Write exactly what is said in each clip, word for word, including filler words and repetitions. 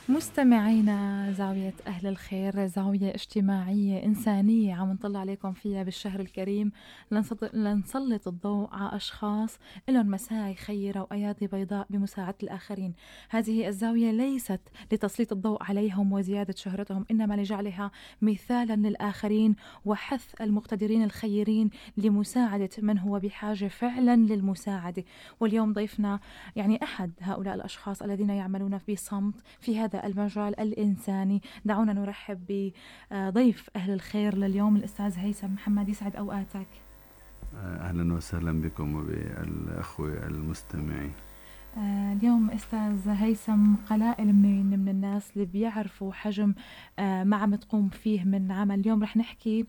مستمعينا زاوية أهل الخير، زاوية اجتماعية إنسانية عم نطلع عليكم فيها بالشهر الكريم لنسط- لنسلط الضوء على أشخاص لهم مساعي خيرة وأيادي بيضاء بمساعدة الآخرين. هذه الزاوية ليست لتسليط الضوء عليهم وزيادة شهرتهم، إنما لجعلها مثالا للآخرين وحث المقتدرين الخيرين لمساعدة من هو بحاجة فعلا للمساعدة. واليوم ضيفنا يعني أحد هؤلاء الأشخاص الذين يعملون بصمت في هذا المجال الإنساني. دعونا نرحب بضيف أهل الخير لليوم الأستاذ هيثم محمد. يسعد أوقاتك. أهلا وسهلا بكم وبالأخوة المستمعين. اليوم أستاذ هيثم قلائل من من الناس اللي بيعرفوا حجم ما عم تقوم فيه من عمل. اليوم رح نحكي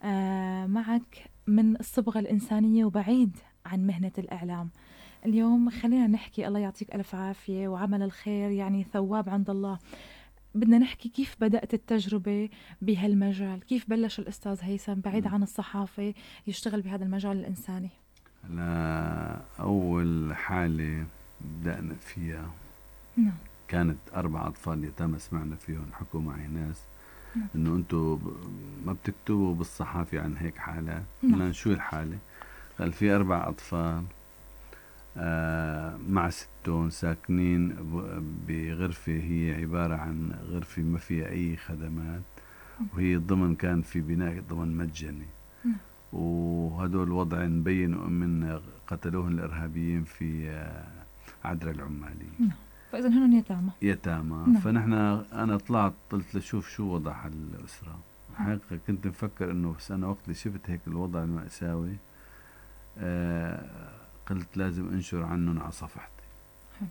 معك من الصبغة الإنسانية وبعيد عن مهنة الإعلام. اليوم خلينا نحكي الله يعطيك ألف عافية، وعمل الخير يعني ثواب عند الله. بدنا نحكي كيف بدأت التجربة بهالمجال، كيف بلش الأستاذ هيثم بعيد عن الصحافة يشتغل بهذا المجال الإنساني؟ لا، أول حالة بدأنا فيها نعم. كانت أربع أطفال يتامى، سمعنا فيهم، حكوا معي ناس نعم. إنه أنتوا ما بتكتبوا بالصحافة عن هيك حالات. قلنا شو الحالة؟ قال في أربع أطفال آه مع ستون ساكنين بغرفة هي عبارة عن غرفة ما فيها أي خدمات، وهي ضمن كان في بناء ضمن مجاني، وهدول الوضع مبين من قتلوهم الإرهابيين في آه عدرا العمالية. فإذا هن يتامى يتامى فنحن أنا طلعت قلت لشوف شو وضع الأسرة. حقيقة كنت مفكر إنه بس أنا وقت اللي شفت هيك الوضع المأساوي آه قلت لازم انشر عنهم على صفحتي. حلو.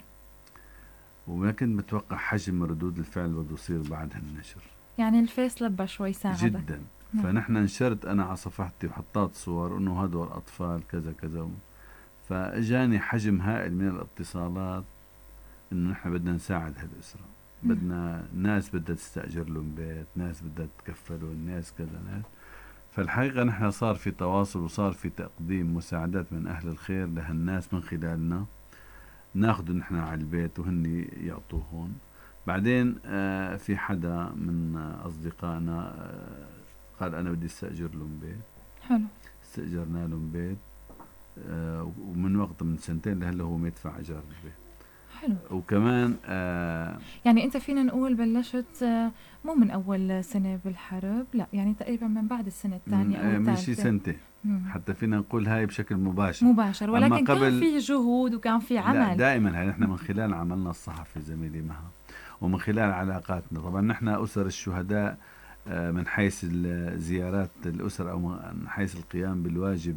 وما كنت متوقع حجم ردود الفعل بده يصير بعد هالنشر. يعني الفيس لبى شوي ساعدك جدا. نعم. فنحن نشرت انا على صفحتي وحطيت صور انه هدول اطفال كذا كذا، فاجاني حجم هائل من الاتصالات انه نحن بدنا نساعد هالاسره. نعم. بدنا ناس بدها تستاجر لهم بيت، ناس بدها تكفلوا، ناس كذا ناس. فالحقيقة نحن صار في تواصل وصار في تقديم مساعدات من أهل الخير لهالناس من خلالنا، ناخذ نحن على البيت وهن يعطوهن. بعدين آه في حدا من آه أصدقائنا آه قال أنا بدي استأجر لهم بيت. حلو. استأجرنا لهم بيت آه ومن وقت من سنتين لهلا هو ما يدفع إيجار البيت. حلو. وكمان آه يعني أنت فينا نقول بلشت آه مو من أول سنة بالحرب، لا يعني تقريبا من بعد السنة الثانية أو الثالثة، من شي سنتين حتى فينا نقول هاي بشكل مباشر مباشر، ولكن كان في جهود وكان في عمل. لا دائما هاي نحن من خلال عملنا الصحفي زميلي مها ومن خلال علاقاتنا. طبعا نحن أسر الشهداء من حيث زيارات الأسر أو من حيث القيام بالواجب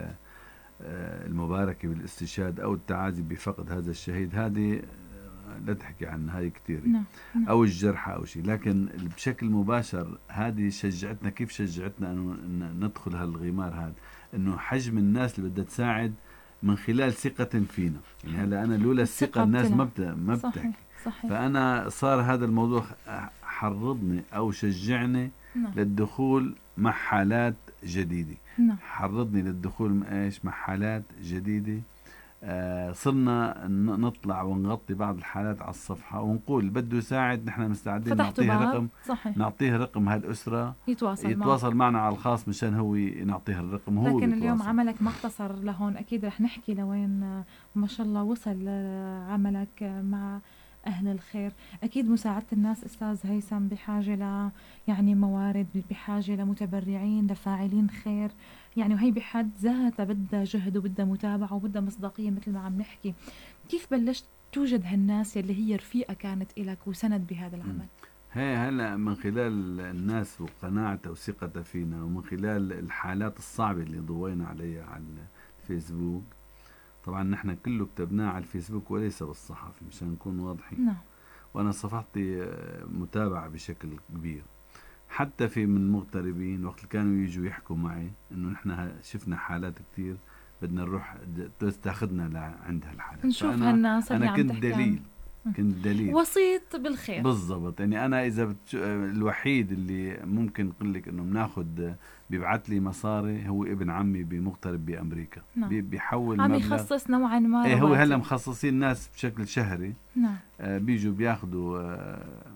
المباركة بالاستشهاد أو التعازي بفقد هذا الشهيد، هذه لا تحكي عنها، هاي كتير. نعم. نعم. أو الجرحى أو شيء، لكن بشكل مباشر هذه شجعتنا. كيف شجعتنا أنه ندخل هالغمار هذا؟ أنه حجم الناس اللي بدها تساعد من خلال ثقة فينا. يعني هلا أنا لولا الثقة الناس ما ما بتحكي. صحيح. فأنا صار هذا الموضوع حرضني أو شجعني نعم. للدخول مع حالات جديدة. نعم. حرضني للدخول إيش مع حالات جديدة. آه صرنا نطلع ونغطي بعض الحالات على الصفحة ونقول بده يساعد، نحن مستعدين نعطيه رقم. صحيح. نعطيه رقم هالأسرة يتواصل, يتواصل معنا على الخاص مشان هو نعطيه الرقم. هو لكن اليوم عملك ما اقتصر لهون، أكيد رح نحكي لوين ما شاء الله وصل عملك مع أهل الخير. أكيد مساعدة الناس أستاذ هيثم بحاجة ل يعني موارد، بحاجة لمتبرعين، لفاعلين خير، يعني وهي بحد ذاتها بدها جهد وبدها متابعة وبدها مصداقية مثل ما عم نحكي. كيف بلشت توجد هالناس اللي هي رفيقة كانت إلك وسند بهذا العمل؟ هي هلا من خلال الناس وقناعته وثقته فينا، ومن خلال الحالات الصعبة اللي ضوينا عليها على الفيسبوك. طبعا نحن كله كتبناه على الفيسبوك وليس بالصحافة مشان نكون واضحين. نعم. وانا صفحتي متابعة بشكل كبير، حتى في من المغتربين وقت كانوا يجوا يحكوا معي انه نحن شفنا حالات كتير بدنا نروح تاخذنا لعند هالحالات، نشوف هالناس انا كنت دليل كنت دليل وسيط بالخير بالضبط. يعني انا اذا بتش... الوحيد اللي ممكن اقول لك انه بناخذ بيبعت لي مصاري هو ابن عمي بمغترب بامريكا. نعم. بي... بيحول عم مبلغ، يخصص نوعا ما. ايه هو هلا مخصصين ناس بشكل شهري. نعم. آه بيجوا بياخذوا آه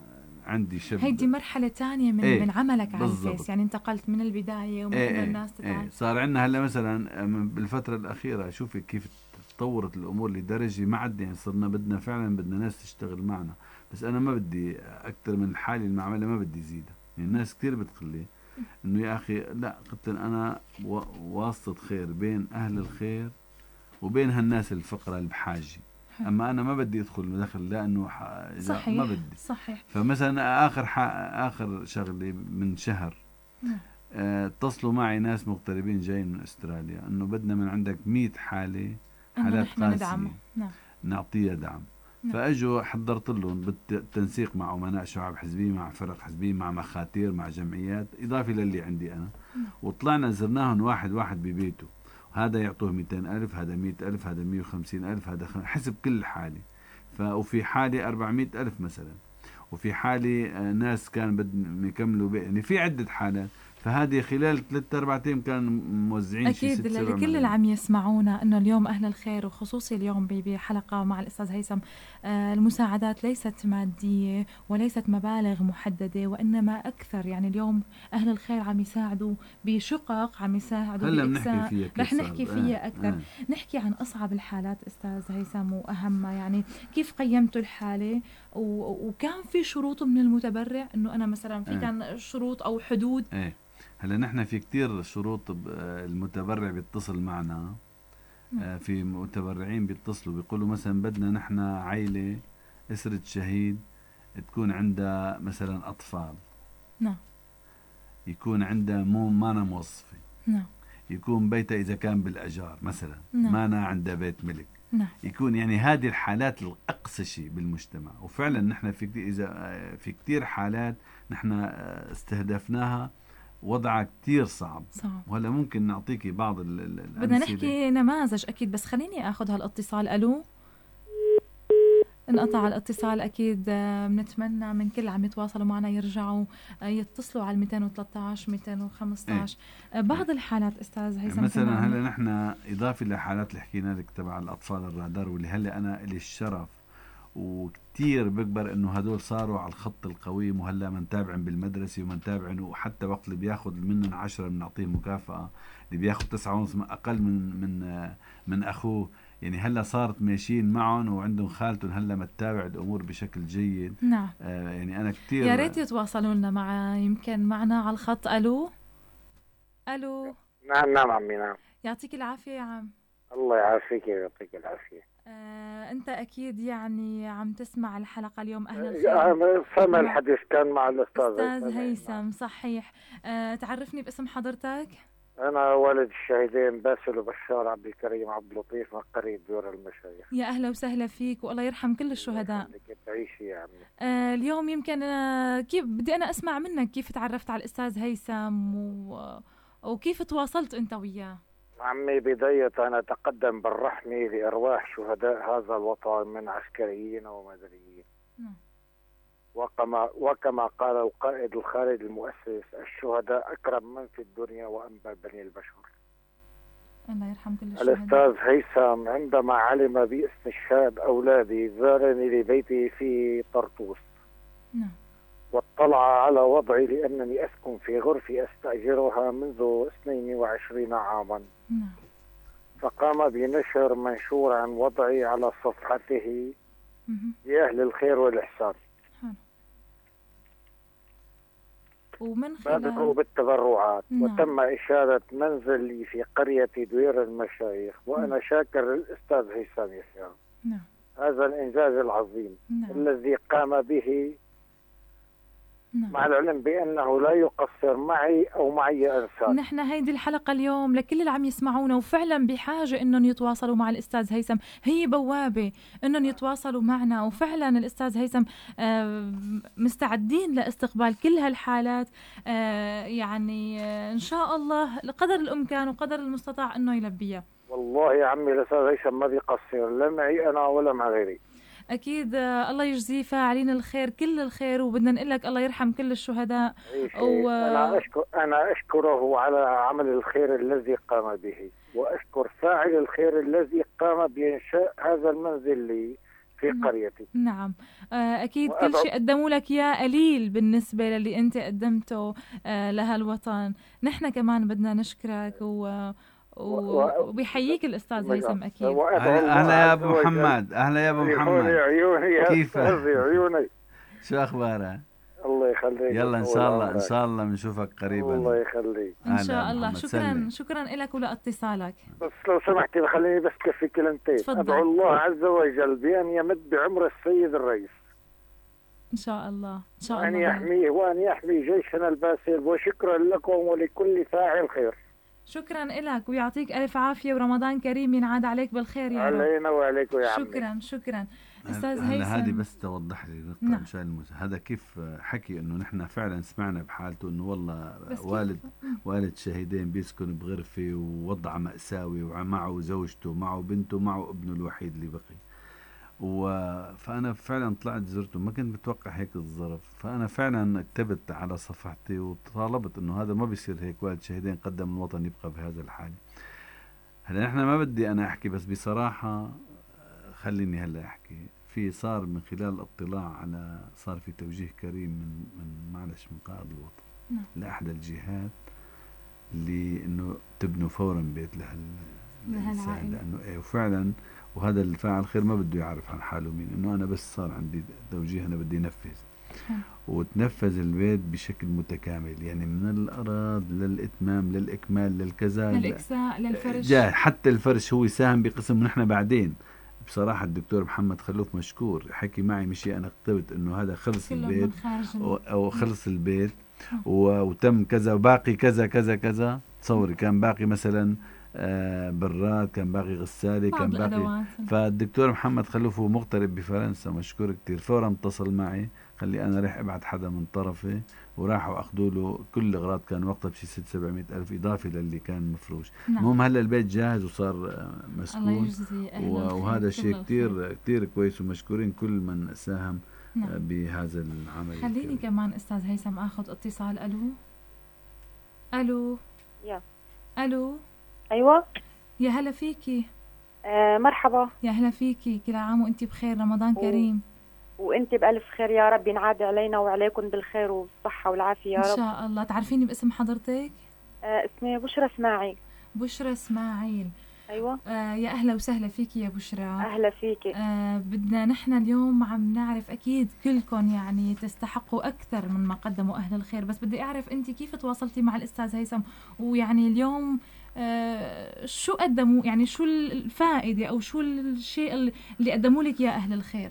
عندي شب. هيدي مرحلة تانية من ايه من عملك على بالضبط. الفيس، يعني انتقلت من البداية ومن ايه الناس تتعرف. ايه صار عندنا هلا مثلا بالفترة الأخيرة شوفي كيف تطورت الأمور لدرجة ما عاد يعني صرنا بدنا فعلا بدنا ناس تشتغل معنا، بس أنا ما بدي أكثر من حالي المعملة، ما بدي زيدها. يعني الناس كتير بتقول لي إنه يا أخي لا، قلت أنا واسطة خير بين أهل الخير وبين هالناس الفقراء اللي بحاجة، أما أنا ما بدي أدخل دخل لأنه صحيح ما بدي. صحيح. فمثلا آخر آخر شغلة من شهر اتصلوا معي ناس مغتربين جايين من استراليا انه بدنا من عندك مية حالة حالات قاسية نعم. نعطيها دعم. نعم. فاجوا حضرت لهم بالتنسيق مع امناء شعب حزبية، مع فرق حزبية، مع مخاتير، مع جمعيات اضافة للي عندي انا. نعم. وطلعنا زرناهم واحد واحد ببيته، هذا يعطوه مئتين ألف، هذا مئة ألف، هذا مئة وخمسين ألف، هذا حسب كل حالة. وفي حالة أربعمئة ألف مثلا، وفي حالة ناس كان بدهم يكملوا، يعني في عدة حالات. فهذه خلال ثلاثة أربعة أيام كانوا موزعين شيء ست أكيد لكل اللي عم يسمعونا إنه اليوم أهل الخير وخصوصي اليوم بحلقة مع الأستاذ هيثم، آه المساعدات ليست مادية وليست مبالغ محددة، وإنما أكثر. يعني اليوم أهل الخير عم يساعدوا بشقق، عم يساعدوا بإكساء. رح نحكي فيها أكثر. آه. نحكي عن أصعب الحالات أستاذ هيثم وأهمها، يعني كيف قيمتوا الحالة، وكان في شروط من المتبرع إنه أنا مثلا في آه. كان شروط أو حدود. آه. هلا نحن في كتير شروط. المتبرع بيتصل معنا، آه في متبرعين بيتصلوا بيقولوا مثلا بدنا نحن عائلة أسرة شهيد تكون عندها مثلا أطفال، نعم، يكون عندها مو مانا موظفة، نعم، يكون بيتها إذا كان بالأجار مثلا، نعم، مانا عندها بيت ملك، نعم، يكون يعني هذه الحالات الأقصى شيء بالمجتمع. وفعلا نحن في كتير إذا في كتير حالات نحن استهدفناها وضعها كتير صعب. صعب. وهلا ممكن نعطيكي بعض الأمثلة. بدنا نحكي نماذج أكيد، بس خليني أخذ هالاتصال. ألو، انقطع الاتصال. أكيد بنتمنى من كل عم يتواصلوا معنا يرجعوا يتصلوا على مئتين وثلاثة عشر مئتين وخمسة عشر. ايه. بعض الحالات أستاذ هيثم مثلا هلا نحن إضافة لحالات اللي حكينا لك تبع الأطفال الرادار، واللي هلا أنا لي الشرف وكتير بكبر انه هدول صاروا على الخط القويم، وهلا منتابعن بالمدرسه ومنتابعن، وحتى وقت اللي بياخذ مننا عشرة بنعطيه مكافاه، اللي بياخذ تسعة ونص اقل من من من اخوه. يعني هلا صارت ماشيين معهم وعندهم خالتهم هلا متابع الامور بشكل جيد. نعم. آه يعني انا كتير يا ريت يتواصلوا لنا مع يمكن معنا على الخط. الو الو. نعم نعم عمي. نعم يعطيك العافيه يا عم. الله يعافيك ويعطيك العافيه. آه، أنت أكيد يعني عم تسمع الحلقة اليوم. أهلا الخير. سمع الحديث كان مع الأستاذ أستاذ هيثم. صحيح. آه، تعرفني باسم حضرتك. أنا والد الشهيدين باسل وبشار عبد الكريم عبد اللطيف من قرية دور المشايخ. يا أهلا وسهلا فيك، والله يرحم كل الشهداء. تعيشي يا عمي. آه، اليوم يمكن آه، كيف بدي أنا أسمع منك كيف تعرفت على الأستاذ هيثم و... وكيف تواصلت أنت وياه. عمي بداية أنا أتقدم بالرحمة لأرواح شهداء هذا الوطن من عسكريين ومدنيين. م. وكما وكما قال القائد الخالد المؤسس: الشهداء أكرم من في الدنيا وأنبى بني البشر. الله يرحم كل الشهداء. الأستاذ هيثم عندما علم باستشهاد أولادي زارني لبيتي في طرطوس. نعم. واطلع على وضعي لأنني أسكن في غرفة أستأجرها منذ اثنين وعشرين عاما. نعم. فقام بنشر منشور عن وضعي على صفحته لأهل الخير والإحسان. ومن خلال بالتبرعات. نعم. وتم إشارة منزلي في قرية دوير المشايخ، وأنا نعم. شاكر للأستاذ هيثم يحيى. نعم. هذا الإنجاز العظيم نعم. الذي قام به. نعم. مع العلم بأنه لا يقصر معي أو معي إنسان. نحن هيدي الحلقة اليوم لكل اللي عم يسمعونا وفعلا بحاجة إنهم يتواصلوا مع الأستاذ هيثم، هي بوابة إنهم يتواصلوا معنا. وفعلا الأستاذ هيثم مستعدين لاستقبال كل هالحالات، يعني إن شاء الله لقدر الإمكان وقدر المستطاع إنه يلبيها. والله يا عمي الأستاذ هيثم ما بيقصر، لا معي أنا ولا مع غيري. أكيد الله يجزيه فاعلين الخير كل الخير، وبدنا نقول لك الله يرحم كل الشهداء. و... أنا أشكر أنا أشكره على عمل الخير الذي قام به، وأشكر فاعل الخير الذي قام بإنشاء هذا المنزل لي في في قريتي. نعم أكيد كل شيء قدموا لك يا قليل بالنسبة للي أنت قدمته لهالوطن. نحن كمان بدنا نشكرك و وبيحييك الأستاذ هيثم أكيد. أهلا يا أبو محمد. أهلا يا أبو محمد. كيف عيوني؟ شو أخبارك؟ الله يخليك. يلا إن شاء الله إن شاء الله بنشوفك قريبا. الله يخليك إن شاء الله. شكرا شكرا لك ولاتصالك. بس لو سمحتي خليني بس كفي كلمتين. أدعو الله عز وجل بأن يمد بعمر السيد الرئيس إن شاء الله. إن شاء الله. وأن يحميه وأن يحمي جيشنا الباسل. وشكرا لكم ولكل فاعل خير. شكرا لك ويعطيك ألف عافية ورمضان كريم ينعاد عليك بالخير يا رب. علينا وعليكم يا عمي. شكرا شكرا أستاذ هيثم. هذه بس توضح لي نقطة نعم. مشان المس... هذا كيف حكي إنه نحن فعلا سمعنا بحالته إنه والله والد والد شهيدين بيسكن بغرفة ووضع مأساوي ومعه زوجته معه بنته معه ابنه الوحيد اللي بقي. و... فأنا فعلا طلعت زرته ما كنت متوقع هيك الظرف. فأنا فعلا كتبت على صفحتي وطالبت إنه هذا ما بيصير هيك والد شهيدين قدم الوطن يبقى بهذا الحال. هلا نحن ما بدي أنا أحكي بس بصراحة خليني هلا أحكي في صار من خلال الاطلاع على صار في توجيه كريم من من معلش من قائد الوطن نعم. لأحد الجهات اللي إنه تبنوا فورا بيت لهالإنسان لأنه إيه وفعلا وهذا الفاعل خير ما بده يعرف عن حاله مين إنه أنا بس صار عندي توجيه أنا بدي نفذ نعم. وتنفذ البيت بشكل متكامل يعني من الأراض للإتمام للإكمال للكذا للإكساء للفرش جاء حتى الفرش هو يساهم بقسم ونحن بعدين بصراحة الدكتور محمد خلوف مشكور حكي معي مشي أنا كتبت إنه هذا خلص البيت أو خلص البيت وتم كذا وباقي كذا كذا كذا تصوري كان باقي مثلا آه براد كان باقي غسالة كان باقي. فالدكتور محمد خلوف هو مغترب بفرنسا مشكور كتير فورا اتصل معي خلي أنا راح أبعت حدا من طرفي وراحوا أخذوا له كل الأغراض كان وقتها بشي ست سبعمية ألف إضافة للي كان مفروش. المهم هلا البيت جاهز وصار مسكون وهذا شيء كتير كتير كويس ومشكورين كل من ساهم نعم. بهذا العمل. خليني الكريم. كمان أستاذ هيثم أخذ اتصال. ألو ألو يا ألو أيوة يا هلا فيكي. آه مرحبا يا هلا فيكي كل عام وأنت بخير رمضان و... كريم وانت بألف خير يا رب ينعاد علينا وعليكم بالخير والصحة والعافية يا رب إن شاء الله. تعرفيني باسم حضرتك؟ آه اسمي بشرى اسماعيل. بشرى اسماعيل أيوة. آه يا أهلا وسهلا فيكي يا بشرى. أهلا فيكي. آه بدنا نحن اليوم عم نعرف أكيد كلكم يعني تستحقوا أكثر من ما قدموا أهل الخير بس بدي أعرف أنت كيف تواصلتي مع الأستاذ هيثم ويعني اليوم آه شو قدموا يعني شو الفائدة أو شو الشيء اللي قدموا لك يا أهل الخير؟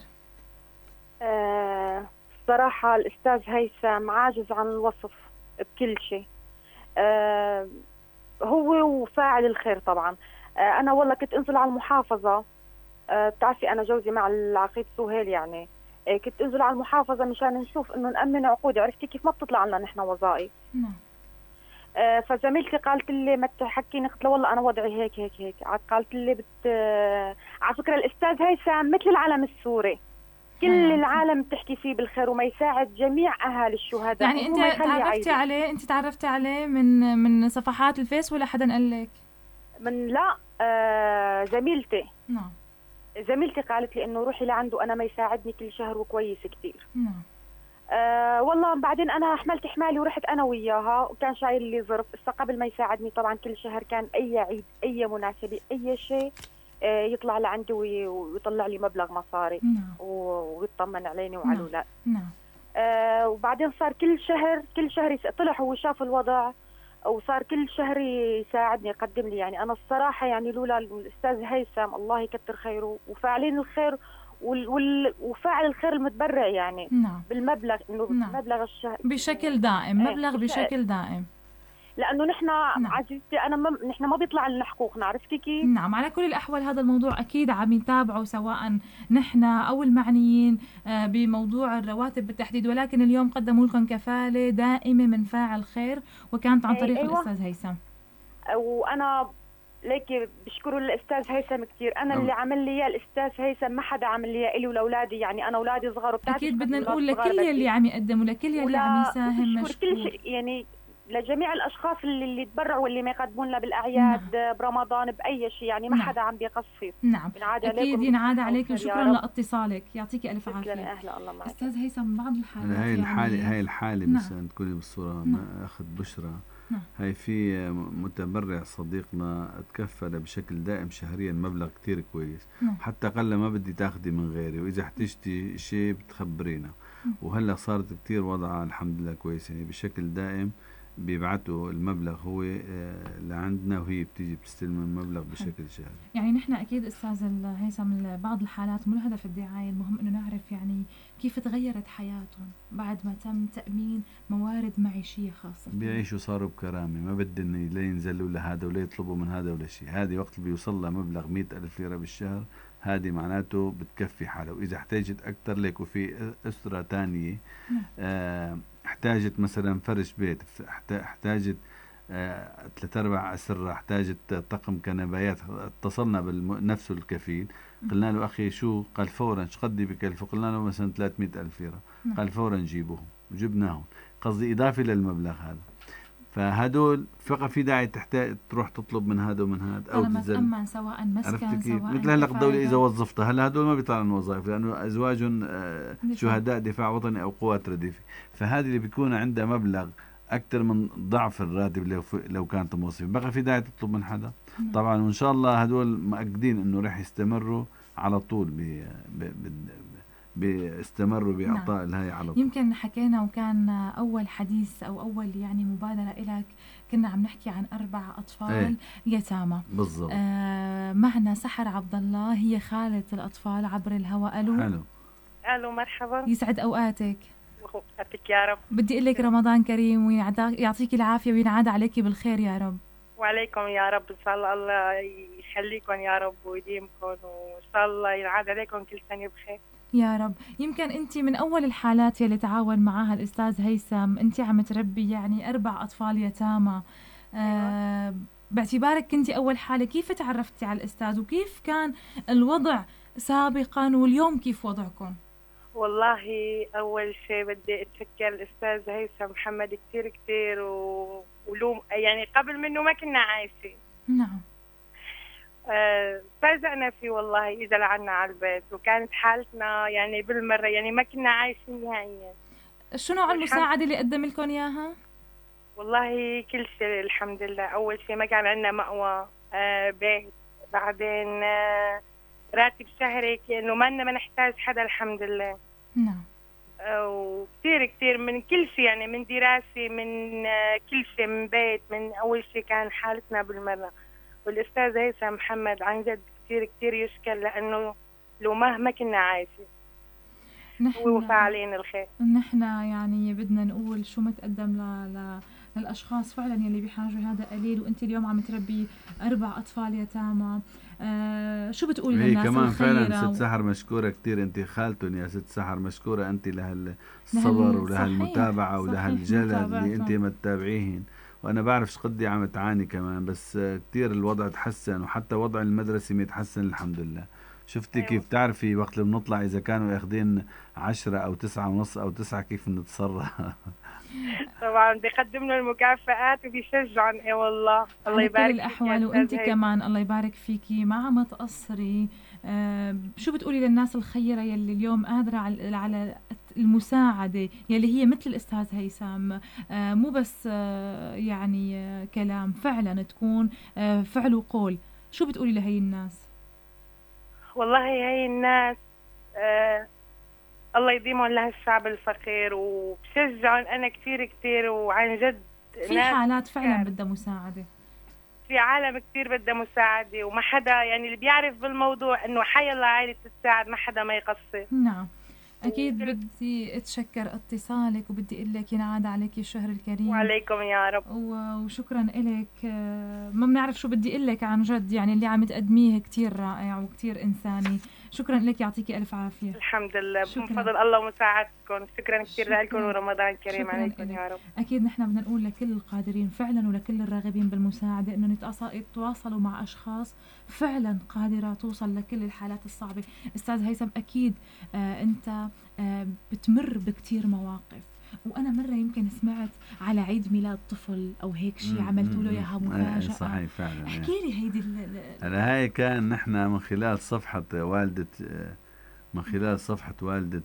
آه الصراحة الأستاذ هيثم عاجز عن الوصف بكل شيء. آه هو وفاعل الخير طبعا. آه أنا والله كنت أنزل على المحافظة. آه بتعرفي أنا جوزي مع العقيد سهيل يعني آه كنت أنزل على المحافظة مشان نشوف إنه نأمن عقود. عرفتي كيف ما بتطلع لنا نحن وظائف. نعم. آه فزميلتي قالت لي ما تحكيني قلت له والله أنا وضعي هيك هيك هيك. قالت لي بت آه على فكرة الأستاذ هيثم مثل العلم السوري كل العالم بتحكي فيه بالخير وما يساعد جميع أهالي الشهداء. يعني أنت تعرفتي عليه أنت تعرفتي عليه من من صفحات الفيس ولا حدا قال لك؟ من لا آه زميلتي. نعم. زميلتي قالت لي إنه روحي لعنده أنا ما يساعدني كل شهر وكويس كتير. نعم. آه والله بعدين أنا حملت حمالي ورحت أنا وياها وكان شايل لي ظرف. قبل ما يساعدني طبعا كل شهر كان أي عيد أي مناسبة أي شيء يطلع لعندي ويطلع لي مبلغ مصاري. نعم. ويطمن عليني وعلى الأولاد. نعم. آه وبعدين صار كل شهر كل شهر طلع هو شاف الوضع وصار كل شهر يساعدني يقدم لي. يعني أنا الصراحة يعني لولا الأستاذ هيثم الله يكتر خيره وفاعلين الخير وال وال وفاعل الخير المتبرع يعني. نعم. بالمبلغ إنه نعم. مبلغ الشهر بشكل دائم مبلغ بشكل دائم لأنه نحن نعم. عزيزتي أنا ما نحن ما بيطلع لنا حقوقنا. عرفتي كيف؟ نعم. على كل الأحوال هذا الموضوع أكيد عم يتابعه سواء نحن أو المعنيين بموضوع الرواتب بالتحديد ولكن اليوم قدموا لكم كفالة دائمة من فاعل خير وكانت عن طريق أيوة. الأستاذ هيثم. وأنا ليكي بشكره الأستاذ هيثم كتير. أنا اللي عمل لي إياه الأستاذ هيثم ما حدا عمل لي إياه إلي ولأولادي. يعني أنا أولادي صغار أكيد بدنا نقول لكل يلي عم يقدموا لكل يلي عم يساهم مشكور كل شيء يعني لجميع الاشخاص اللي, اللي تبرعوا واللي ما يقدمون لنا بالاعياد نعم. برمضان باي شيء يعني ما نعم. حدا عم بيقصر. نعم اكيد ينعاد عليك وشكرا لاتصالك يعطيكي الف عافيه. اهلا الله معك استاذ هيثم. بعض الحالات هاي الحاله يعني هاي الحاله نعم. بس تكوني بالصوره نعم. ما اخذ بشرى نعم. هاي في متبرع صديقنا تكفل بشكل دائم شهريا مبلغ كتير كويس نعم. حتى قال ما بدي تاخدي من غيري واذا احتجتي شيء بتخبرينا نعم. وهلا صارت كتير وضعها الحمد لله كويس يعني بشكل دائم بيبعتوا المبلغ هو لعندنا وهي بتيجي بتستلم المبلغ بشكل شهري. يعني نحن اكيد استاذ هيثم بعض الحالات مو الهدف الدعايه، المهم انه نعرف يعني كيف تغيرت حياتهم بعد ما تم تامين موارد معيشيه خاصه. بيعيشوا صاروا بكرامه، ما بدهم لا ينزلوا لهذا ولا يطلبوا من هذا ولا شيء. هذه وقت اللي بيوصل لها مبلغ مئة ألف ليره بالشهر هذه معناته بتكفي حالها، واذا احتاجت اكثر لك وفي اسره ثانيه آه احتاجت مثلا فرش بيت، احتاجت اه ثلاث اربع اسره، احتاجت طقم كنبايات، اتصلنا بنفسه الكفيل قلنا له اخي شو؟ قال فورا. شو قد بكلفه؟ قلنا له مثلا ثلاثمئة ألف ليره. قال فورا جيبوهم وجبناهم، قصدي اضافه للمبلغ هذا. فهدول فقط في داعي تحتاج تروح تطلب من هذا ومن هذا او تتأمن سواء مسكن سواء مثل هلا الدوله اذا وظفتها. هلا هدول ما بيطلعوا من وظائف لانه ازواجهم شهداء دفاع وطني او قوات رديفه، فهذه اللي بيكون عندها مبلغ اكثر من ضعف الراتب لو لو كانت موظفه، بقى في داعي تطلب من حدا طبعا. وان شاء الله هدول مأكدين انه راح يستمروا على طول ب بيستمروا بإعطاء نعم. الهاي على طول. يمكن حكينا وكان أول حديث أو أول يعني مبادرة إلك كنا عم نحكي عن أربع أطفال ايه. يتامى بالضبط. آه معنا سحر عبد الله، هي خالة الأطفال عبر الهواء. ألو حلو. ألو مرحبا. يسعد أوقاتك. وأوقاتك يا رب. بدي أقول لك رمضان كريم ويعطيك العافية وينعاد عليك بالخير يا رب. وعليكم يا رب إن شاء الله، الله يخليكم يا رب ويديمكم وإن شاء الله ينعاد عليكم كل سنة بخير يا رب. يمكن أنت من أول الحالات يلي تعاون معها الأستاذ هيثم، أنت عم تربي يعني أربع أطفال يتامى. آه باعتبارك كنت أول حالة، كيف تعرفتي على الأستاذ وكيف كان الوضع سابقا واليوم كيف وضعكم؟ والله أول شيء بدي أتشكر الأستاذ هيثم محمد كتير كتير و... ولوم يعني قبل منه ما كنا عايشين. نعم. أه فاجأنا فيه والله إذا لعنا على البيت، وكانت حالتنا يعني بالمرة يعني ما كنا عايشين نهائيا. شو نوع المساعدة اللي قدم لكم إياها؟ والله كل شيء الحمد لله. أول شيء ما كان عندنا مأوى، أه بيت، بعدين أه راتب شهري كأنه ما ما نحتاج حدا الحمد لله. نعم. أه وكثير كثير من كل شيء يعني من دراسة من أه كل شيء من بيت. من أول شيء كان حالتنا بالمرة، والأستاذ هيثم محمد عن جد كتير كتير يشكر لأنه لو مهما كنا عايشين هو وفى علينا الخير. نحن يعني بدنا نقول شو متقدم ل... ل... للأشخاص فعلا يلي بحاجة هذا قليل، وأنت اليوم عم تربي أربع أطفال يتامى. آه شو بتقولي للناس كمان الخيرة؟ فعلا ست سحر مشكورة كتير، أنت خالتهم يا ست سحر مشكورة أنت لهالصبر ولهالمتابعة ولهالجلد اللي أنت ما تتابعيهن. وأنا بعرف شقدي عم تعاني كمان، بس كتير الوضع تحسن، وحتى وضع المدرسة متحسن الحمد لله. شفتي أيوة. كيف تعرفي وقت اللي بنطلع إذا كانوا ياخدين عشرة أو تسعة ونص أو تسعة كيف نتصرف. طبعا بيقدم له المكافآت وبيشجعن. اي والله الله يبارك فيك. الأحوال وأنت كمان الله يبارك فيكي ما عم تقصري. آه شو بتقولي للناس الخيرة يلي اليوم قادرة على المساعدة يلي هي مثل الأستاذ هيثم، آه مو بس آه يعني آه كلام، فعلا تكون آه فعل وقول. شو بتقولي لهي الناس؟ والله هي الناس آه الله يديمهم لها الشعب الفقير، وبشجعهم أنا كتير كتير وعن جد. في حالات فعلا بدها مساعدة، في عالم كتير بدها مساعدة، وما حدا يعني اللي بيعرف بالموضوع إنه حي الله عائلة تساعد ما حدا ما يقصر. نعم أكيد. بدي أتشكر اتصالك وبدي أقول لك ينعاد عليك الشهر الكريم. وعليكم يا رب. وشكرا لك. ما بنعرف شو بدي أقول لك عن جد، يعني اللي عم تقدميه كتير رائع وكتير إنساني. شكرا لك يعطيكي ألف عافية. الحمد لله من فضل الله ومساعدتكم. شكرا كثير لكم ورمضان كريم عليكم يا رب. أكيد نحن بدنا نقول لكل القادرين فعلا ولكل الراغبين بالمساعدة إنه يتواصلوا مع أشخاص فعلا قادرة توصل لكل الحالات الصعبة. أستاذ هيثم أكيد آه أنت آه بتمر بكتير مواقف، وانا مره يمكن سمعت على عيد ميلاد طفل او هيك شيء عملتوا له اياها مفاجاه. صحيح فعلا. احكي لي هيدي انا هاي كان نحن من خلال صفحه والده من خلال صفحه والده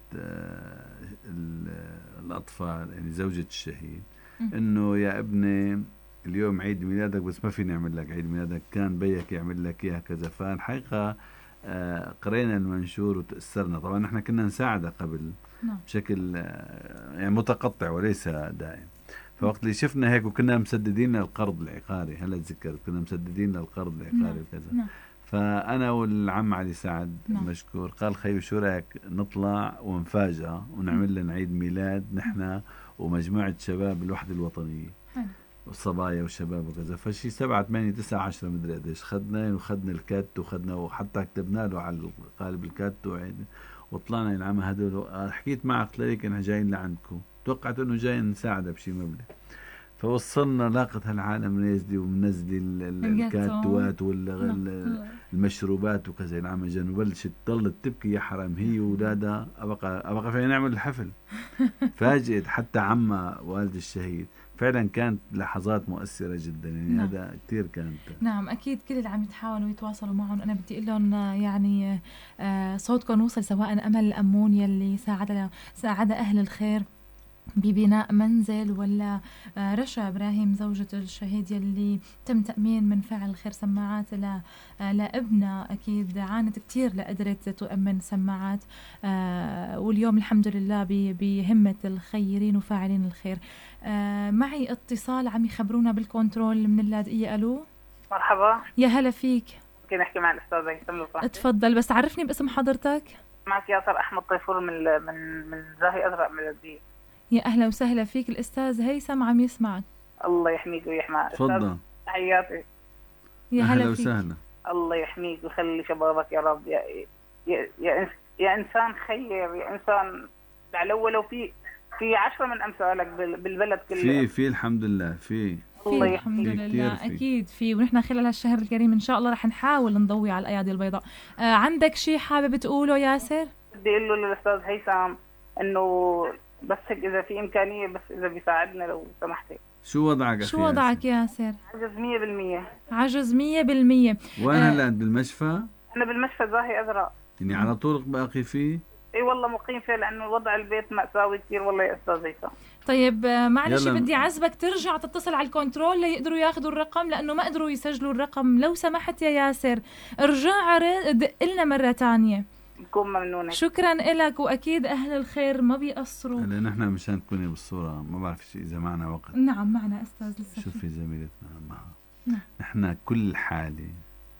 الاطفال يعني زوجة الشهيد انه يا ابني اليوم عيد ميلادك بس ما فيني اعمل لك عيد ميلادك، كان بيك يعمل لك اياها كذا. فالحقيقه آه قرينا المنشور وتأثرنا. طبعا نحن كنا نساعده قبل نعم. بشكل آه يعني متقطع وليس دائم. فوقت اللي شفنا هيك وكنا مسددين للقرض العقاري، هلا تذكرت كنا مسددين للقرض العقاري نعم. وكذا نعم. فأنا والعم علي سعد نعم. مشكور قال خيو شو رأيك نطلع ونفاجأ ونعمل لنا عيد ميلاد نحن ومجموعة شباب الوحدة الوطنية والصبايا والشباب وكذا. فشي سبعة ثمانية تسعة عشرة مدري قديش خدنا وخدنا الكات وخدنا وحتى كتبنا له على قالب الكات وطلعنا العام هدول. حكيت معه قلت لي كنا جايين لعندكم، توقعت انه جاي نساعده بشي مبلغ. فوصلنا لاقت هالعالم نازلي ومنزلي الكاتوات والمشروبات وكذا. العام جن وبلشت ضلت تبكي يا حرام هي وولادها ابقى ابقى فينا نعمل الحفل. فاجئت حتى عمها والد الشهيد. فعلا كانت لحظات مؤثرة جدا يعني نعم. هذا كتير كانت نعم أكيد كل اللي عم يتحاولوا يتواصلوا معهم أنا بدي أقول لهم يعني صوتكم وصل، سواء أمل الأمون يلي ساعد ساعد أهل الخير ببناء منزل، ولا رشا إبراهيم زوجة الشهيد يلي تم تأمين من فاعل الخير سماعات لابنها. أكيد عانت كتير لقدرت تؤمن سماعات، واليوم الحمد لله بهمة الخيرين وفاعلين الخير. معي اتصال عم يخبرونا بالكنترول من اللاذقية. ألو مرحبا. يا هلا فيك. ممكن أحكي مع الأستاذ هيثم؟ اتفضل بس عرفني باسم حضرتك. معك ياسر أحمد طيفور من من من زاهي أزرق من الدين. يا أهلا وسهلا فيك. الأستاذ هيثم عم يسمعك. الله يحميك ويحمى. تفضل. تحياتي. يا هلا فيك. وسهلا. الله يحميك ويخلي شبابك يا رب. يا يا يا, يا إنسان خير، يا إنسان على ولو في في عشرة من أمثالك بالبلد كله. في في الحمد لله في. الله الحمد لله في. أكيد في، ونحن خلال هالشهر الكريم إن شاء الله رح نحاول نضوي على الأيادي البيضاء. آه عندك شيء حابب تقوله ياسر؟ بدي أقول له للأستاذ هيثم إنه بس إذا في إمكانية بس إذا بيساعدنا لو سمحتي. شو وضعك شو وضعك ياسر؟ عجز مية بالمية. عجز مية بالمية. وين هلا آه بالمشفى؟ أنا بالمشفى زاهي أزرق. يعني على طول باقي فيه؟ اي والله مقيم فيه لانه وضع البيت مأساوي كثير والله يا استاذ هيثم. طيب معلش بدي عزبك ترجع تتصل على الكنترول ليقدروا ياخذوا الرقم، لانه ما قدروا يسجلوا الرقم. لو سمحت يا ياسر ارجع دق لنا مره ثانيه. بكون ممنونه. شكرا لك، واكيد اهل الخير ما بيقصروا. هلا نحن مشان تكوني بالصوره ما بعرف اذا معنا وقت. نعم معنا استاذ لسه. شوفي زميلتنا معها. نعم. نحن كل حاله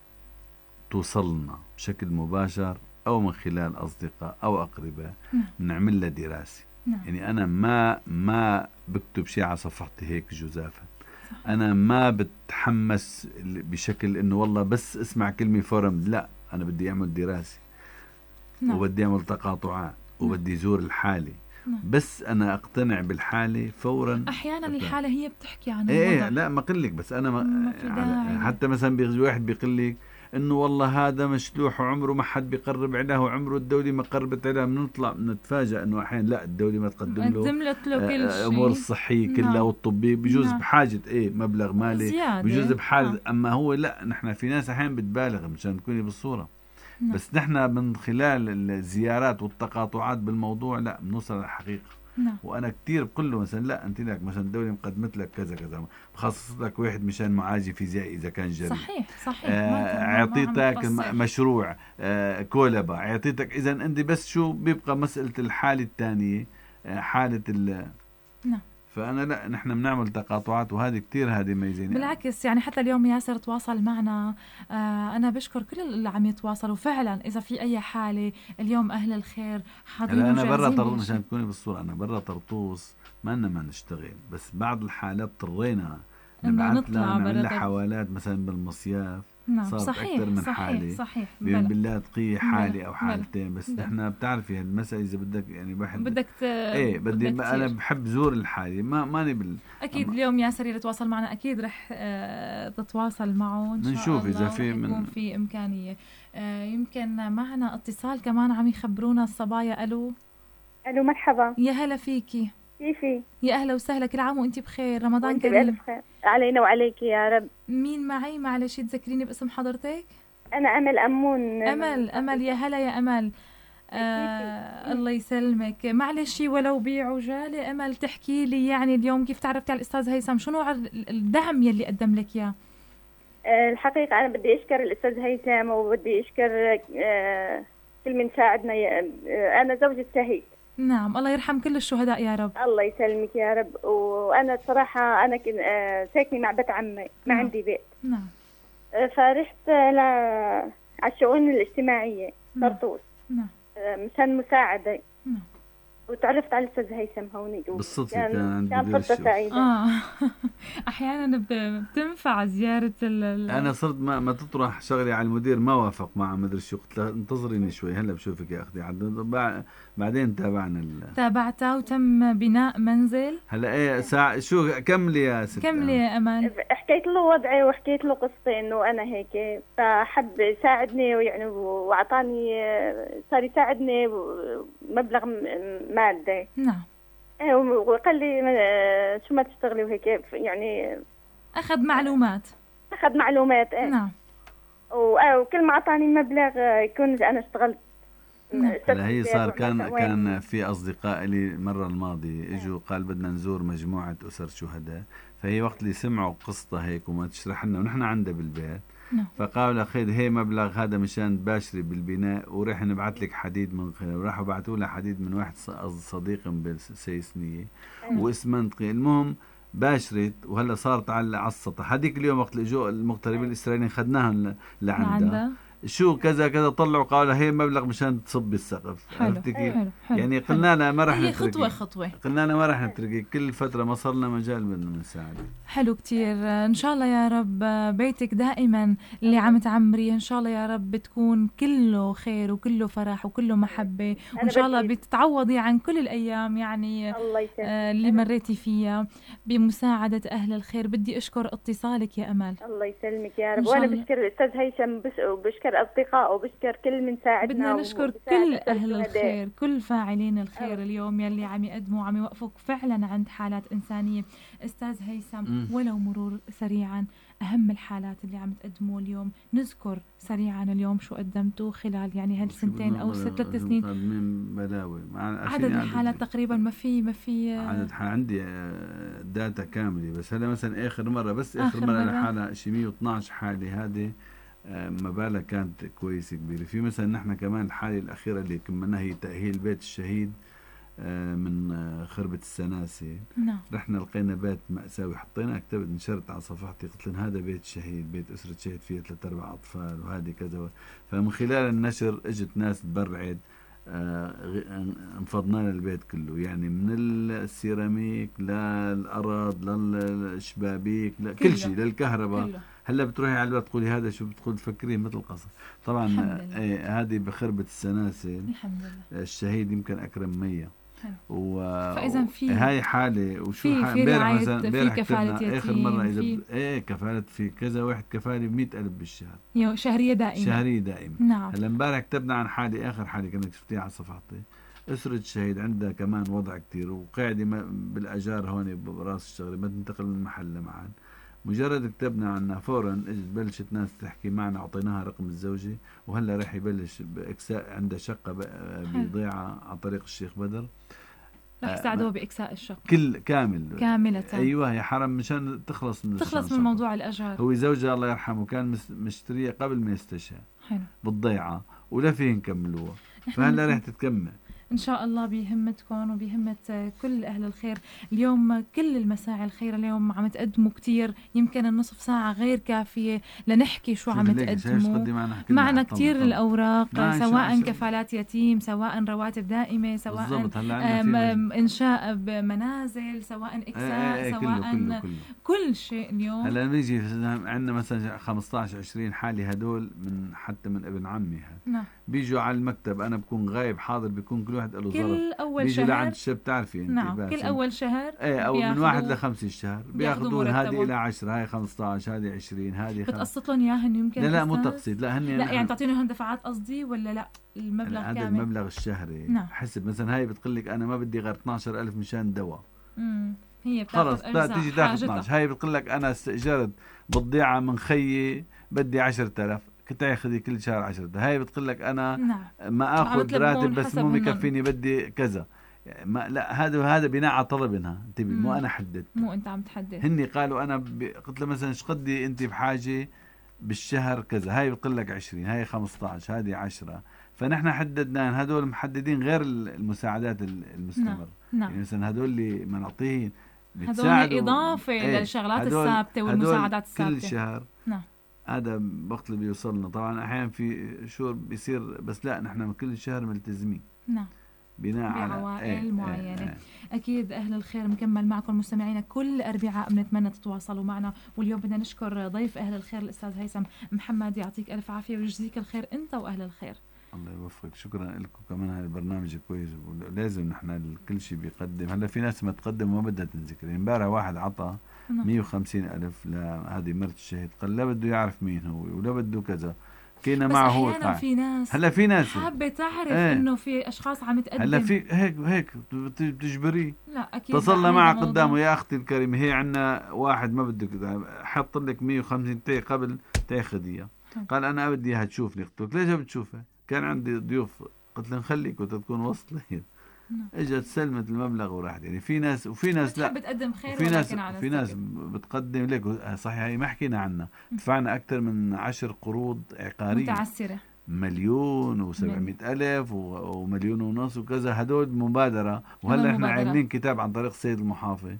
توصلنا بشكل مباشر أو من خلال أصدقاء أو أقرباء نعمل لها دراسة. نعم. يعني أنا ما ما بكتب شيء على صفحتي هيك جزافا. أنا ما بتحمس بشكل إنه والله بس اسمع كلمة فورم، لا أنا بدي أعمل دراسة. نعم. وبدي أعمل تقاطعات. نعم. وبدي زور الحالة. نعم. بس أنا أقتنع بالحالة فورا. أحيانا الحالة هي بتحكي عن الوضع. إيه لا ما قلك بس أنا ما حتى مثلا بيجي واحد بيقلك انه والله هذا مشلوح وعمره ما حد بيقرب عليه وعمره الدولة ما قربت عليه. بنطلع بنتفاجأ انه احيانا لا الدولة ما تقدم له قدمت له كل شيء، امور الصحية كلها. نعم. والطبية بجوز نعم. بحاجة ايه مبلغ مالي بجوز بحاجة. نعم. اما هو لا نحن في ناس احيانا بتبالغ مشان تكوني بالصورة. نعم. بس نحن من خلال الزيارات والتقاطعات بالموضوع لا بنوصل للحقيقة. نعم. وانا كتير بقول له مثلا لا انت لك مثلا الدوله مقدمت لك كذا كذا، بخصص لك واحد مشان معالجه فيزيائي اذا كان جريء. صحيح صحيح. اعطيتك آه مشروع آه كولبا، اعطيتك. اذا انت بس شو بيبقى مساله الحاله الثانيه آه حاله ال نعم. فانا لا نحن بنعمل تقاطعات وهذه كتير هذه ميزانيه. بالعكس يعني حتى اليوم ياسر تواصل معنا. آه انا بشكر كل اللي عم يتواصلوا فعلا. اذا في اي حاله اليوم اهل الخير حاضرين. انا برا طرطوس مشان تكوني بالصوره، انا برا طرطوس ما لنا ما نشتغل، بس بعض الحالات اضطرينا نبعث لها نعمل لها حوالات مثلا بالمصياف. نعم. صارت صحيح أكثر من صحيح حالة صحيح باللاذقية حالة أو حالتين. بس نحن بتعرفي هالمسألة إذا بدك يعني واحد بدك ت... إيه بدي بدك أنا بحب زور الحالة ما ماني بال أكيد. أما... اليوم ياسر اللي تواصل معنا أكيد رح آه تتواصل معه إن شاء نشوف الله. إذا في من في إمكانية. آه يمكن معنا اتصال كمان عم يخبرونا الصبايا. ألو ألو مرحبا. يا هلا فيكي. كيفي؟ يا أهلا وسهلا، كل عام وأنت بخير، رمضان وانت كريم. بألف خير علينا وعليك يا رب. مين معي؟ معلش تذكريني باسم حضرتك؟ أنا أمل أمون. أمل. أمل يا هلا يا أمل. آه الله يسلمك. معلش ولو بعجالة أمل تحكي لي يعني اليوم كيف تعرفتي على الأستاذ هيثم، شو نوع الدعم يلي قدم لك إياه؟ آه الحقيقة أنا بدي أشكر الأستاذ هيثم وبدي أشكر آه كل من ساعدنا. آه أنا زوجة شهيد. نعم، الله يرحم كل الشهداء يا رب. الله يسلمك يا رب. وأنا صراحة أنا كن آه ساكنة مع بيت عمي، ما نعم. عندي بيت. نعم. آه فرحت ل على الشؤون الاجتماعية طرطوس. نعم. آه مشان مساعدة. نعم. وتعرفت على الأستاذ هيثم هوني بالصدفة كان كان عند كان مدير فرصة الشؤون. سعيدة. آه أحيانا بتنفع زيارة ال انا صرت ما, ما تطرح شغلي على المدير ما وافق مع مدري شو، قلت له انتظريني شوي هلا بشوفك يا اختي. بعدين تابعنا ال... تابعتها وتم بناء منزل. هلا ايه ساعة شو كملي يا ست. كملي يا امل. حكيت له وضعي وحكيت له قصتي انه انا هيك، فحب يساعدني ويعني واعطاني صار يساعدني مبلغ مادي. نعم. وقال لي شو ما تشتغلي وهيك يعني. اخذ معلومات. اخذ معلومات ايه. نعم. وكل ما اعطاني مبلغ يكون انا اشتغلت. هلا هي صار كان كان في اصدقاء لي المره الماضيه اجوا قال بدنا نزور مجموعه اسر شهداء، فهي وقت اللي سمعوا قصتها هيك وما تشرح لنا ونحن عندها بالبيت. نعم. فقالوا خير هي مبلغ هذا مشان تباشري بالبناء ورح نبعث لك حديد من خلال، وراحوا بعثوا لها حديد من واحد صديق بالسيسنيه واسمنت. المهم باشرت وهلا صارت على السطح. هذيك اليوم وقت اللي اجوا المغتربين الاسرائيليين خدناهم لعندها شو كذا كذا، طلعوا قالوا هي مبلغ مشان تصب السقف. عرفتي كيف؟ يعني قلنا لها ما راح نتركك، خطوه خطوه قلنا لها ما راح نتركك، كل فتره ما صار لنا مجال بدنا نساعد. حلو كتير. ان شاء الله يا رب بيتك دائما اللي عم تعمري ان شاء الله يا رب بتكون كله خير وكله فرح وكله محبه، وان شاء الله بتتعوضي عن كل الايام يعني آه اللي مريتي فيها بمساعده اهل الخير. بدي اشكر اتصالك يا امل. الله يسلمك يا رب. وانا بشكر الاستاذ هيثم بس وبشكر أصدقائه وبشكر كل من ساعدنا. بدنا نشكر كل أهل الخير، كل فاعلين الخير أوه. اليوم يلي عم يقدموا عم يوقفوا فعلا عند حالات إنسانية. أستاذ هيثم ولو مرور سريعا أهم الحالات اللي عم تقدموا اليوم، نذكر سريعا اليوم شو قدمتوا خلال يعني هالسنتين أو ثلاث سنين. من بلاوي عدد الحالات تقريبا ما في ما في عدد عندي داتا كاملة، بس هلا مثلا آخر مرة بس آخر, آخر مرة الحالة شي مية واثناشر حالة، هذه مبالغ كانت كويسة كبيرة. في مثلا نحن كمان الحالة الأخيرة اللي كملناها هي تأهيل بيت الشهيد من خربة السناسة. نعم. رحنا لقينا بيت مأساوي، حطينا كتبت نشرت على صفحتي قلت لهم هذا بيت شهيد، بيت أسرة شهيد فيه ثلاث أربع أطفال وهذه كذا. فمن خلال النشر اجت ناس تبرعت، انفضنا للبيت كله، يعني من السيراميك للأرض للشبابيك كل شيء للكهرباء. هلا بتروحي على البيت تقولي هذا شو بتقول تفكرين مثل قصر. طبعا ايه هذه بخربة السناسل. الحمد لله. الشهيد يمكن أكرم مية. و... فإذا في هاي حالة وشو في في رعاية في كفالة يتيم آخر مرة إذا في... ب... ايه كفالة في كذا واحد كفالة بمئة ألف بالشهر. يو شهرية دائمة. شهرية دائمة. نعم. هلا امبارح كتبنا عن حالة آخر حالة كانت شفتيها على صفحتي، أسرة الشهيد عندها كمان وضع كتير وقاعدة بالأجار هون براس الشغلة ما تنتقل من محل معان. مجرد كتبنا عنها فورا اجت بلشت ناس تحكي معنا، اعطيناها رقم الزوجة وهلا راح يبلش باكساء، عندها شقة بضيعة على طريق الشيخ بدر، راح يساعدوه باكساء الشقة كل كامل كاملة. ايوه يا حرم مشان تخلص من تخلص من موضوع الاجار. هو زوجها الله يرحمه كان مشتريه قبل ما يستشهد. حلو. بالضيعة ولا فيه نكملوها، فهلا راح تتكمل إن شاء الله بهمتكم وبهمة كل أهل الخير. اليوم كل المساعي الخير اليوم عم تقدموا كتير، يمكن النصف ساعة غير كافية لنحكي شو عم تقدموا. معنا كتير الأوراق، سواء كفالات يتيم، سواء رواتب دائمة، سواء إنشاء منازل، سواء إكساء، ايه سواء كله كله كله. كل شيء. اليوم هلا نيجي عندنا مثلا خمسطعش عشرين حالة هدول من حتى من ابن عمي. نعم. بيجوا على المكتب أنا بكون غايب حاضر، بيكون كل واحد له كل ظرف اول بيجي شهر لعند الشاب، بتعرفي انت نعم كل اول شهر ايه او من واحد لخمسة شهر بياخذون هذه الى عشرة، هاي خمسة عشر، هذه عشرين، هذه بتقسط لهم اياهن يمكن؟ لا لا مو تقسيط، لا هن لا يعني تعطينهم دفعات قصدي ولا لا المبلغ كامل؟ هذا المبلغ الشهري. نعم. حسب مثلا هاي بتقول لك انا ما بدي غير اثني عشر ألف مشان دواء، امم هي خلص تيجي تاخذ اثني عشر. هاي بتقول لك انا استاجرت بضيعه من خيي بدي عشرة آلاف، كنت اخذي كل شهر عشرة. هاي بتقول لك انا نعم. ما اخذ راتب بس مو مكفيني بدي كذا. ما لا هذا هذا بناء على طلبنا، انتبه مو انا حددت، مو انت عم تحدد. هني قالوا انا ب... قلت له مثلا ايش قدي انت بحاجه بالشهر كذا، هاي بتقول لك عشرين، هاي خمسة عشر، هذه عشرة. فنحن حددنا هذول محددين غير المساعدات المستمر. نعم. يعني مثلا هذول اللي منعطيين هذول اضافه ايه للشغلات الثابته والمساعدات الثابته كل شهر. نعم. هذا وقت اللي بيوصلنا طبعا احيانا في شهور بيصير، بس لا نحن كل شهر ملتزمين. نعم. بناء على بعوائل ايه معينة. ايه ايه. أكيد أهل الخير مكمل معكم مستمعينا كل أربعاء، بنتمنى تتواصلوا معنا. واليوم بدنا نشكر ضيف أهل الخير الأستاذ هيثم محمد، يعطيك ألف عافية ويجزيك الخير أنت وأهل الخير. الله يوفقك، شكرا لكم كمان. هاي البرنامج كويس ولازم نحن كل شيء بيقدم. هلا في ناس ما تقدم وما بدها تنذكر. امبارح واحد عطى مية وخمسين ألف لهذه مرت الشهيد، قال لا بده يعرف مين هو ولا بده كذا، كينا معه هو طبعا. في ناس هلا في ناس حابه تعرف ايه. انه في اشخاص عم تقدم. هلا في هيك هيك بتجبريه. لا اكيد تصلى معه قدامه، يا اختي الكريمه هي عندنا واحد ما بده كذا، حط لك مية وخمسين تي قبل تاخذ اياه. قال انا بدي اياها تشوفني. قلت له ليش بتشوفها؟ كان عندي ضيوف، قلت له نخليك وتكون وصلت. اجت سلمت المبلغ وراحت. يعني في ناس وفي ناس لا بتقدم خير، وفي ناس على في ناس بتقدم لك صحيح. هي ما حكينا عنها، دفعنا اكثر من عشر قروض عقاريه متعسره، مليون وسبعمائة ألف ومليون ونص وكذا. هدول مبادرة. وهلا احنا عاملين كتاب عن طريق السيد المحافظ،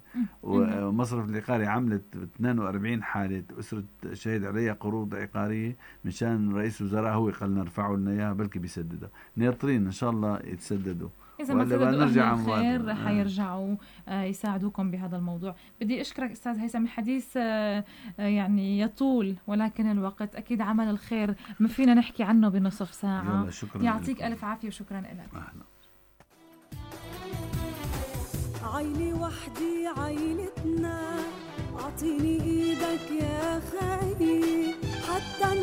ومصرف العقاري عملت اثنين وأربعين حالة أسرة شهيد عليها قروض عقارية، مشان رئيس الوزراء هو قال نرفعوا لنا اياها بلكي بيسددها. ناطرين ان شاء الله يتسددوا. إذا ما سددوا أهل الخير رح يرجعوا آه يساعدوكم بهذا الموضوع. بدي أشكرك أستاذ هيثم، الحديث آه يعني يطول ولكن الوقت أكيد عمل الخير ما فينا نحكي عنه بنصف ساعة. يعطيك ألف عافية وشكرا لك. أهلا. عيني وحدي عينتنا، أعطيني إيدك يا خي حتى